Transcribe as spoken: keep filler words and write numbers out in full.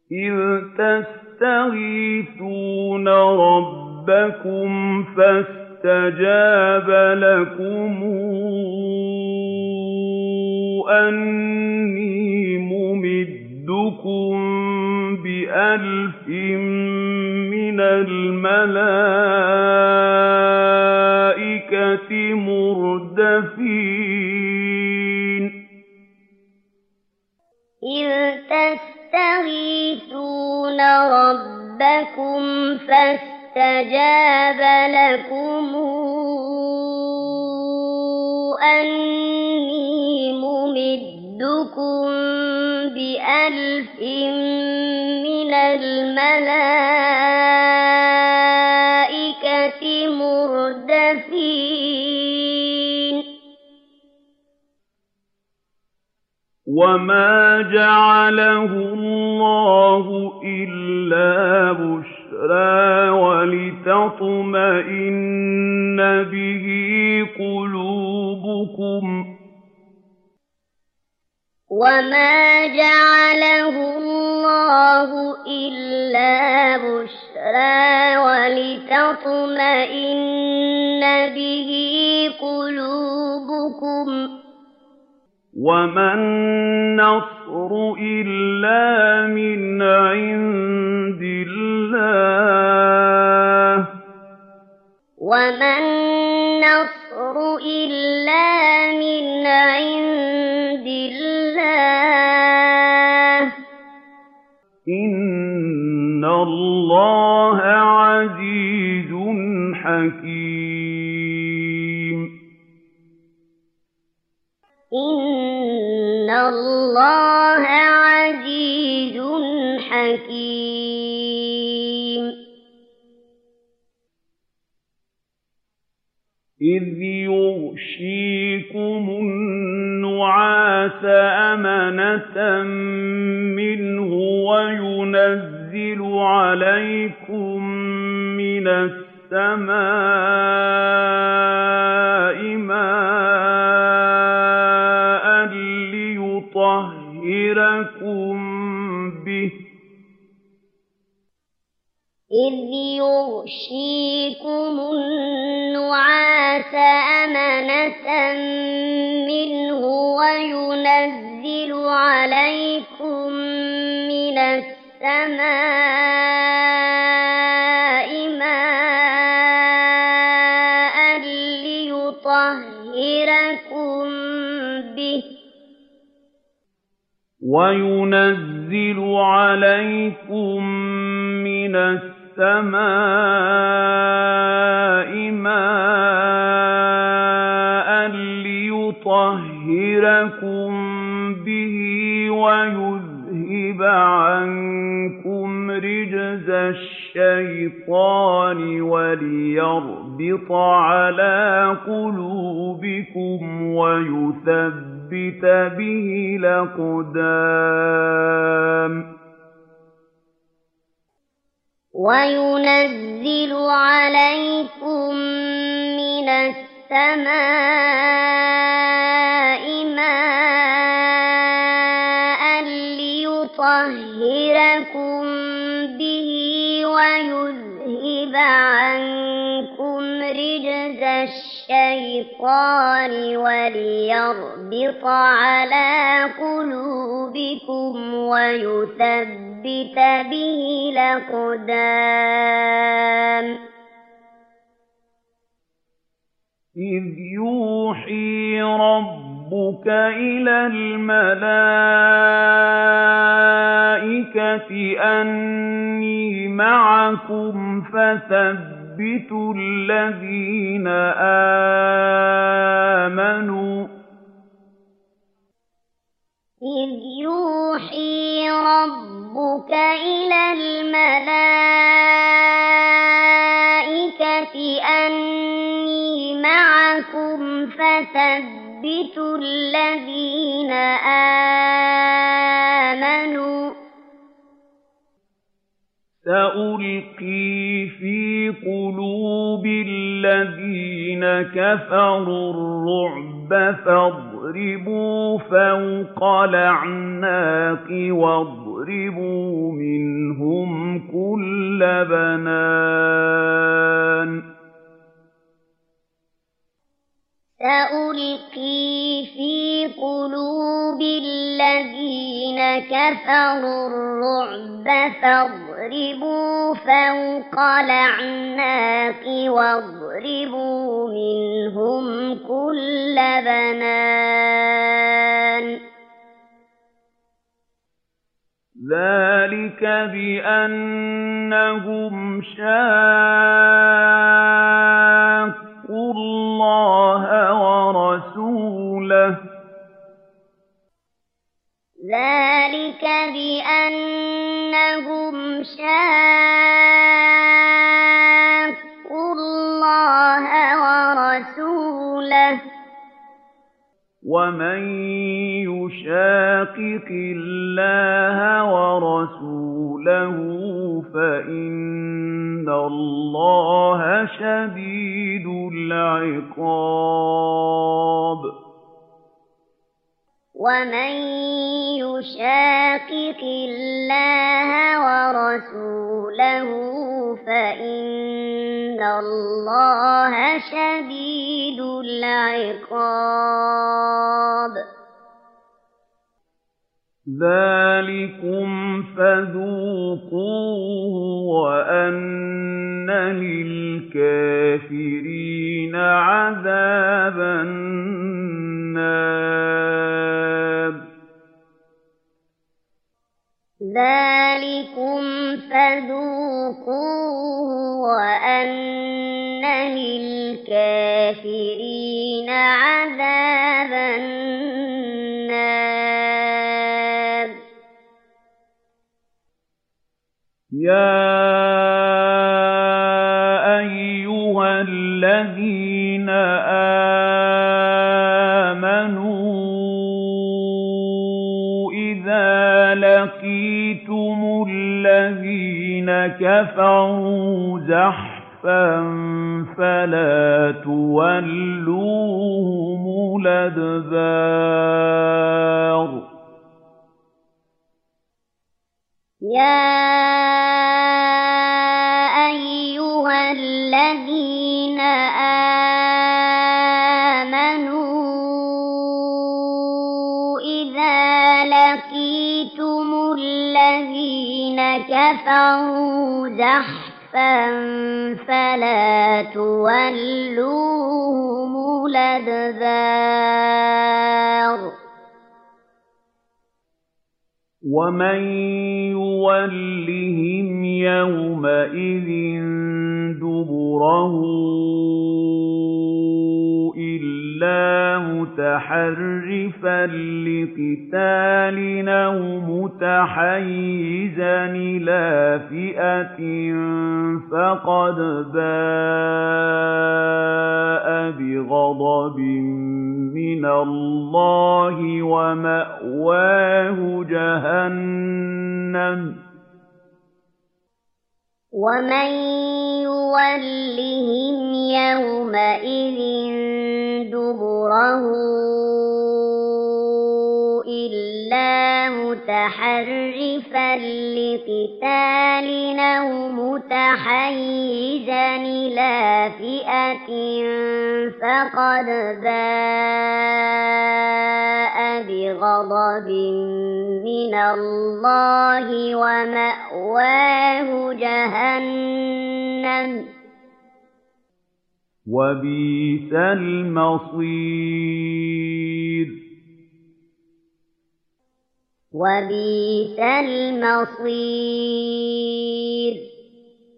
إِذْ تَسْتَغِيثُونَ رَبَّكُمْ فَاسْتَجَابَ لَكُمْ أَنِّي مُمِدُّكُم بِأَلْفٍ مِّنَ الْمَلَائِكَةِ مُرْدَفِينَ إِذْ تَسْتَغِيثُونَ رَبَّكُمْ فَاسْتَجَابَ لَكُمْ أَنِّي مُمِدُّكُم بِأَلْفٍ مِّنَ الْمَلَائِكَةِ مُرْدَفِينَ وَمَا جَعَلَهُ اللَّهُ إِلَّا بُشْرَىٰ وَلِتَطْمَئِنَّ بِهِ قُلُوبُكُمْ ۚ وَمَا جَعَلَهُ اللَّهُ إِلَّا بُشْرَىٰ وَلِتَطْمَئِنَّ بِهِ قُلُوبُكُمْ ۚ وَمَا النَّصْرُ إِلَّا مِنْ عِندِ اللَّهِ ۚ وَمَا النَّصْرُ إِلَّا مِنْ عِندِ اللَّهِ ۚ إِنَّ اللَّهَ عَزِيزٌ حَكِيمٌ إِنَّ اللَّهَ عَزِيزٌ حَكِيمٌ إِذْ يُغْشِيكُمُ النُّعَاسَ أَمَنَةً مِّنْهُ وَيُنَزِّلُ عَلَيْكُم مِّنَ السَّمَاءِ مَاءً لِّيُطَهِّرَكُم بِهِ ۗ إِذْ يُغْشِيكُمُ النُّعَاسَ أَمَنَةً مِّنْهُ وَيُنَزِّلُ عَلَيْكُم مِّنَ السَّمَاءِ مَاءً لِّيُطَهِّرَكُم بِهِ ۗ وَيُنَزِّلُ عَلَيْكُم مِّنَ السَّمَاءِ مَاءً لِّيُطَهِّرَكُم بِهِ وَيُذْهِبَ عَنكُمْ رِجْزَ الشَّيْطَانِ وَلِيَرْبِطَ عَلَىٰ قُلُوبِكُمْ وَيُثَبِّتَ بِهِ الْأَقْدَامَ وَيُنَزِّلُ عَلَيْكُم مِّنَ السَّمَاءِ مَاءً لِّيُطَهِّرَكُم بِهِ وَيُذْهِبَ عَنكُمْ رِجْزَ الشَّيْطَانِ وَلِيَرْبِطَ عَلَىٰ قُلُوبِكُمْ وَيُثَبِّتَ بِهِ الْأَقْدَامَ إِذْ يُوحِي رَبُّكَ إِلَى الْمَلَائِكَةِ أَنِّي مَعَكُمْ فَثَبِّتُوا الَّذِينَ آمَنُوا ۚ إِذْ يُوحِي رَبُّكَ إِلَى الْمَلَائِكَةِ أَنِّي مَعَكُمْ فَثَبِّتُوا الَّذِينَ آمَنُوا ۚ سَأُلْقِي فِي قُلُوبِ الَّذِينَ كَفَرُوا الرُّعْبَ فَاضْرِبُوا فَوْقَ الْأَعْنَاقِ وَاضْرِبُوا مِنْهُمْ بنان سألقي في قلوب الذين كفروا الرعب فاضربوا فوق الأعناق واضربوا منهم كل بنان ذلك بأنهم شاقوا الله ورسوله ذلك بأنهم شاقوا الله ورسوله ومن يشاقق الله ورسوله فإن الله شديد العقاب ومن يشاقق الله ورسوله فإن الله شديد العقاب ذلكم فذوقوه وأن للكافرين عذاب النار ذلكم فذوقوه وأن للكافرين عذاب النار يا أيها الذين آمنوا إذا لقيتم الذين كفروا زحفا فلا تولوهم الأدبار يا أيها الذين آمنوا إذا لقيتم الذين كفروا زحفا فلا تولوهم الأدبار ومن يولهم يومئذ دبره إلا متحرفا لقتال أو متحيزا إلى فئة فقد باء بغضب من الله ومأواه جهنم ومن يولهم يومئذ دبره إلا متحرفا لقتال أو متحيزا إلى فئة فقد باء بغضب من الله ومأواه جهنم وبئس المصير وبئس المصير